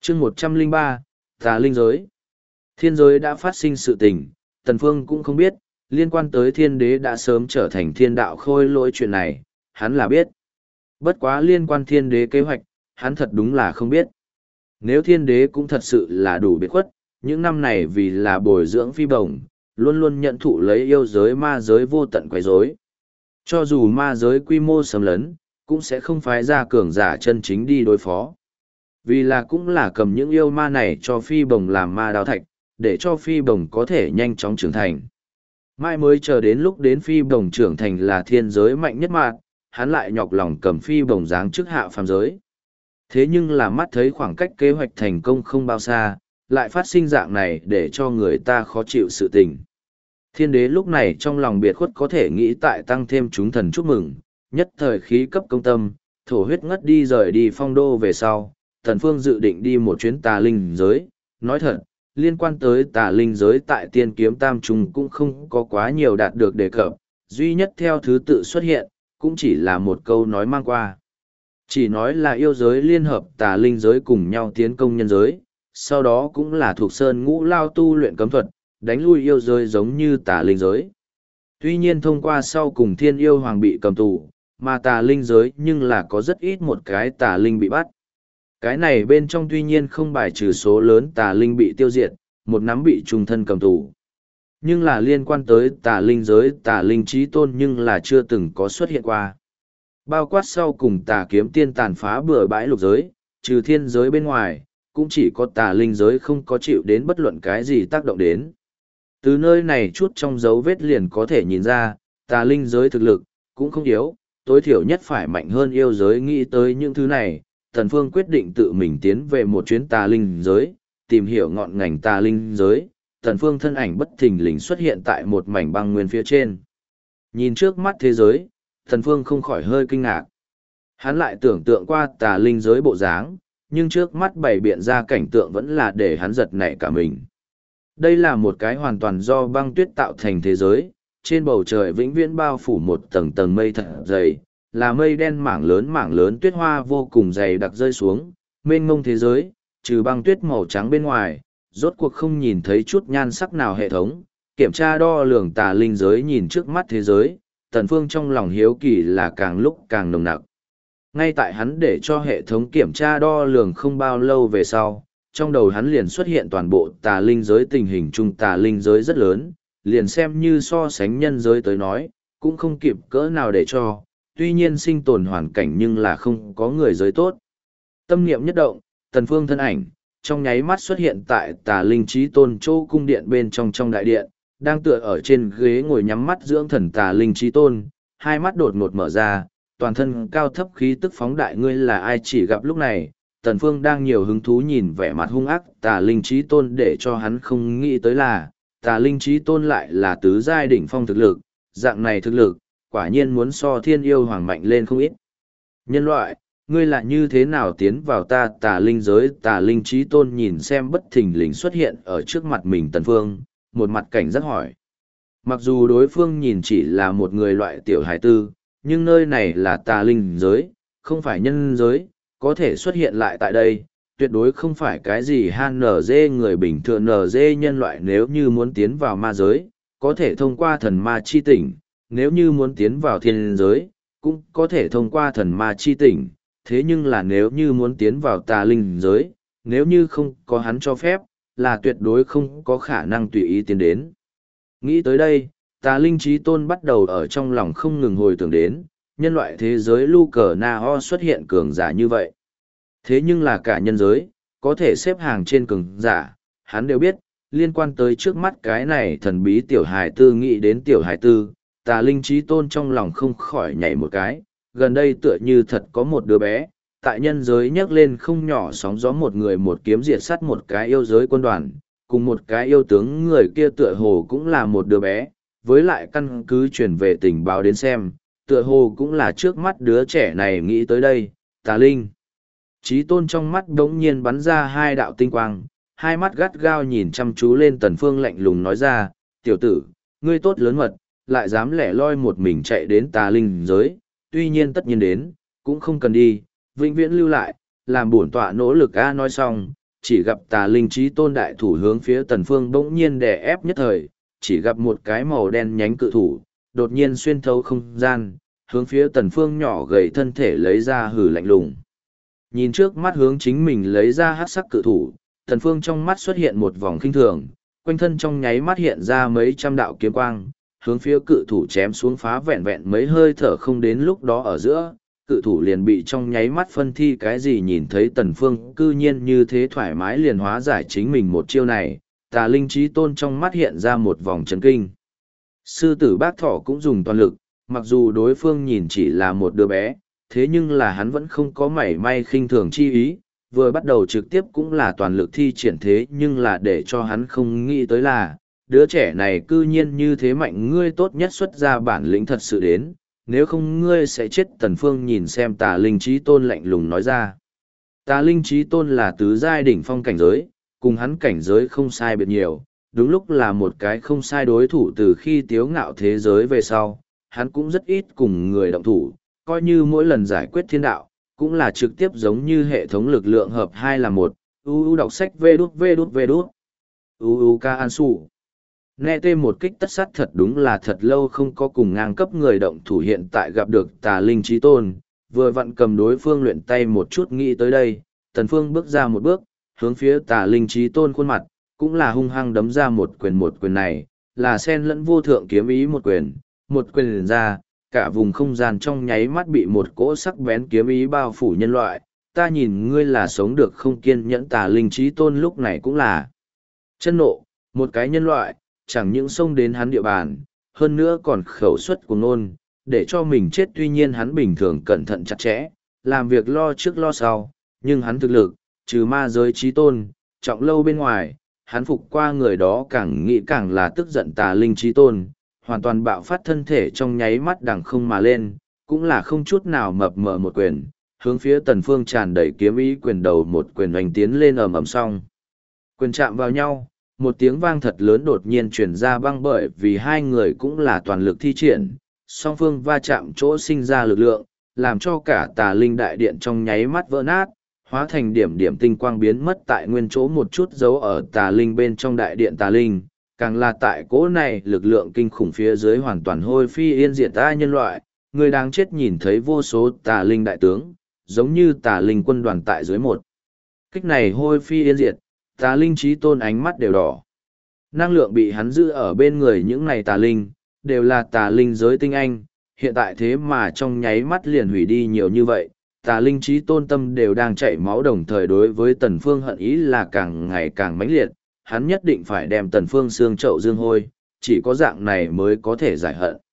chương 103, tà linh giới. Thiên giới đã phát sinh sự tình, Tần Phương cũng không biết, liên quan tới thiên đế đã sớm trở thành thiên đạo khôi lỗi chuyện này, hắn là biết. Bất quá liên quan thiên đế kế hoạch, hắn thật đúng là không biết. Nếu thiên đế cũng thật sự là đủ biệt khuất, những năm này vì là bồi dưỡng phi bổng, luôn luôn nhận thụ lấy yêu giới ma giới vô tận quấy rối. Cho dù ma giới quy mô sầm lấn, cũng sẽ không phái ra cường giả chân chính đi đối phó. Vì là cũng là cầm những yêu ma này cho phi bồng làm ma đao thạch, để cho phi bồng có thể nhanh chóng trưởng thành. Mai mới chờ đến lúc đến phi bồng trưởng thành là thiên giới mạnh nhất mà, hắn lại nhọc lòng cầm phi bồng dáng trước hạ phàm giới. Thế nhưng là mắt thấy khoảng cách kế hoạch thành công không bao xa, lại phát sinh dạng này để cho người ta khó chịu sự tình. Thiên đế lúc này trong lòng biệt khuất có thể nghĩ tại tăng thêm chúng thần chúc mừng, nhất thời khí cấp công tâm, thổ huyết ngất đi rời đi phong đô về sau, Tần Phương dự định đi một chuyến tà linh giới. Nói thật, liên quan tới tà linh giới tại tiên kiếm tam trùng cũng không có quá nhiều đạt được đề cập, duy nhất theo thứ tự xuất hiện, cũng chỉ là một câu nói mang qua. Chỉ nói là yêu giới liên hợp tà linh giới cùng nhau tiến công nhân giới, sau đó cũng là thuộc sơn ngũ lao tu luyện cấm thuật, đánh lui yêu giới giống như tà linh giới. Tuy nhiên thông qua sau cùng thiên yêu hoàng bị cầm tù, mà tà linh giới nhưng là có rất ít một cái tà linh bị bắt. Cái này bên trong tuy nhiên không bài trừ số lớn tà linh bị tiêu diệt, một nắm bị trùng thân cầm tù. Nhưng là liên quan tới tà linh giới tà linh trí tôn nhưng là chưa từng có xuất hiện qua. Bao quát sau cùng tà kiếm tiên tàn phá bừa bãi lục giới, trừ thiên giới bên ngoài, cũng chỉ có tà linh giới không có chịu đến bất luận cái gì tác động đến. Từ nơi này chút trong dấu vết liền có thể nhìn ra, tà linh giới thực lực, cũng không yếu, tối thiểu nhất phải mạnh hơn yêu giới. Nghĩ tới những thứ này, Tần Phương quyết định tự mình tiến về một chuyến tà linh giới, tìm hiểu ngọn ngành tà linh giới. Tần Phương thân ảnh bất thình lình xuất hiện tại một mảnh băng nguyên phía trên. Nhìn trước mắt thế giới, Tần Phương không khỏi hơi kinh ngạc. Hắn lại tưởng tượng qua tà linh giới bộ dáng, nhưng trước mắt bày biện ra cảnh tượng vẫn là để hắn giật nảy cả mình. Đây là một cái hoàn toàn do băng tuyết tạo thành thế giới, trên bầu trời vĩnh viễn bao phủ một tầng tầng mây thật dày, là mây đen mảng lớn tuyết hoa vô cùng dày đặc rơi xuống, mênh mông thế giới, trừ băng tuyết màu trắng bên ngoài, rốt cuộc không nhìn thấy chút nhan sắc nào hệ thống, kiểm tra đo lường tà linh giới nhìn trước mắt thế giới, Tần Phương trong lòng hiếu kỳ là càng lúc càng nồng nặc. Ngay tại hắn để cho hệ thống kiểm tra đo lường không bao lâu về sau, trong đầu hắn liền xuất hiện toàn bộ tà linh giới tình hình chung tà linh giới rất lớn, liền xem như so sánh nhân giới tới nói, cũng không kịp cỡ nào để cho, tuy nhiên sinh tồn hoàn cảnh nhưng là không có người giới tốt. Tâm niệm nhất động, Tần Phương thân ảnh, trong nháy mắt xuất hiện tại tà linh trí tôn chỗ cung điện bên trong đại điện, đang tựa ở trên ghế ngồi nhắm mắt dưỡng thần tà linh trí tôn, hai mắt đột ngột mở ra, toàn thân cao thấp khí tức phóng đại. Ngươi là ai? Chỉ gặp lúc này, Tần Phương đang nhiều hứng thú nhìn vẻ mặt hung ác tà linh trí tôn, để cho hắn không nghĩ tới là, tà linh trí tôn lại là tứ giai đỉnh phong thực lực, dạng này thực lực, quả nhiên muốn so thiên yêu hoàng mạnh lên không ít. Nhân loại, ngươi là như thế nào tiến vào ta tà linh giới? Tà linh trí tôn nhìn xem bất thình lình xuất hiện ở trước mặt mình Tần Phương, một mặt cảnh giác hỏi. Mặc dù đối phương nhìn chỉ là một người loại tiểu hải tư, nhưng nơi này là tà linh giới, không phải nhân giới, có thể xuất hiện lại tại đây, tuyệt đối không phải cái gì HNZ người bình thường. NZ nhân loại nếu như muốn tiến vào ma giới, có thể thông qua thần ma chi tỉnh, nếu như muốn tiến vào thiên giới, cũng có thể thông qua thần ma chi tỉnh, thế nhưng là nếu như muốn tiến vào tà linh giới, nếu như không có hắn cho phép, là tuyệt đối không có khả năng tùy ý tiến đến. Nghĩ tới đây, tà linh trí tôn bắt đầu ở trong lòng không ngừng hồi tưởng đến, nhân loại thế giới Lucarnao xuất hiện cường giả như vậy. Thế nhưng là cả nhân giới, có thể xếp hàng trên cường giả, hắn đều biết, liên quan tới trước mắt cái này thần bí tiểu hài tư. Nghĩ đến tiểu hài tư, tà linh trí tôn trong lòng không khỏi nhảy một cái, gần đây tựa như thật có một đứa bé, tại nhân giới nhấc lên không nhỏ sóng gió, một người một kiếm diệt sát một cái yêu giới quân đoàn, cùng một cái yêu tướng, người kia tựa hồ cũng là một đứa bé, với lại căn cứ truyền về tình báo đến xem, tựa hồ cũng là trước mắt đứa trẻ này. Nghĩ tới đây, tà linh trí tôn trong mắt đống nhiên bắn ra hai đạo tinh quang, hai mắt gắt gao nhìn chăm chú lên Tần Phương, lạnh lùng nói ra, tiểu tử, ngươi tốt lớn mật, lại dám lẻ loi một mình chạy đến tà linh giới, tuy nhiên tất nhiên đến, cũng không cần đi, vĩnh viễn lưu lại, làm bổn tọa nỗ lực. Nói xong, chỉ gặp tà linh trí tôn đại thủ hướng phía Tần Phương bỗng nhiên đè ép nhất thời, chỉ gặp một cái màu đen nhánh cự thủ, đột nhiên xuyên thấu không gian, hướng phía Tần Phương nhỏ gầy thân thể lấy ra hừ lạnh lùng. Nhìn trước mắt hướng chính mình lấy ra hắc sắc cự thủ, Tần Phương trong mắt xuất hiện một vòng khinh thường, quanh thân trong nháy mắt hiện ra mấy trăm đạo kiếm quang, hướng phía cự thủ chém xuống phá vẹn vẹn mấy hơi thở không đến lúc đó ở giữa, cự thủ liền bị trong nháy mắt phân thi cái gì nhìn thấy Tần Phương cư nhiên như thế thoải mái liền hóa giải chính mình một chiêu này, tà linh trí tôn trong mắt hiện ra một vòng chấn kinh. Sư tử bác thỏ cũng dùng toàn lực, mặc dù đối phương nhìn chỉ là một đứa bé, thế nhưng là hắn vẫn không có mảy may khinh thường chi ý, vừa bắt đầu trực tiếp cũng là toàn lực thi triển thế nhưng là để cho hắn không nghĩ tới là, đứa trẻ này cư nhiên như thế mạnh, ngươi tốt nhất xuất ra bản lĩnh thật sự đến, nếu không ngươi sẽ chết. Tần Phương nhìn xem tà linh trí tôn lạnh lùng nói ra. Tà linh trí tôn là tứ giai đỉnh phong cảnh giới, cùng hắn cảnh giới không sai biệt nhiều, đúng lúc là một cái không sai đối thủ. Từ khi tiếu ngạo thế giới về sau, hắn cũng rất ít cùng người động thủ, coi như mỗi lần giải quyết thiên đạo, cũng là trực tiếp giống như hệ thống lực lượng hợp hai là một. Đọc sách vê đút. Ca An Su. Nghe tê một kích tất sát thật đúng là thật lâu không có cùng ngang cấp người động thủ, hiện tại gặp được tà linh trí tôn, vừa vặn cầm đối phương luyện tay một chút nghĩ tới đây, Tần Phương bước ra một bước, hướng phía tà linh trí tôn khuôn mặt, cũng là hung hăng đấm ra một quyền này, là xen lẫn vô thượng kiếm ý một quyền ra, cả vùng không gian trong nháy mắt bị một cỗ sắc bén kiếm ý bao phủ. Nhân loại, ta nhìn ngươi là sống được không kiên nhẫn. Tà linh trí tôn lúc này cũng là chân nộ, một cái nhân loại, chẳng những xông đến hắn địa bàn, hơn nữa còn khẩu suất của nôn, để cho mình chết. Tuy nhiên hắn bình thường cẩn thận chặt chẽ, làm việc lo trước lo sau, nhưng hắn thực lực, trừ ma giới trí tôn, trọng lâu bên ngoài, hắn phục qua người đó càng nghĩ càng là tức giận. Tà linh trí tôn, hoàn toàn bạo phát thân thể trong nháy mắt đằng không mà lên, cũng là không chút nào mập mờ một quyền, hướng phía Tần Phương tràn đầy kiếm ý quyền đầu một quyền oanh tiến lên ầm ầm xong. Quyền chạm vào nhau, một tiếng vang thật lớn đột nhiên truyền ra băng, bởi vì hai người cũng là toàn lực thi triển, song phương va chạm chỗ sinh ra lực lượng, làm cho cả tà linh đại điện trong nháy mắt vỡ nát, hóa thành điểm điểm tinh quang biến mất tại nguyên chỗ. một chút dấu ở tà linh bên trong đại điện tà linh, càng là tại cỗ này lực lượng kinh khủng phía dưới hoàn toàn hôi phi yên diệt. Ta nhân loại, người đáng chết. Nhìn thấy vô số tà linh đại tướng, giống như tà linh quân đoàn tại dưới một kích này hôi phi yên diệt, tà linh trí tôn ánh mắt đều đỏ. Năng lượng bị hắn giữ ở bên người những này tà linh, đều là tà linh giới tinh anh, hiện tại thế mà trong nháy mắt liền hủy đi nhiều như vậy. Tà linh trí tôn tâm đều đang chảy máu, đồng thời đối với Tần Phương hận ý là càng ngày càng mãnh liệt. Hắn nhất định phải đem Tần Phương xương chậu dương hôi, chỉ có dạng này mới có thể giải hận.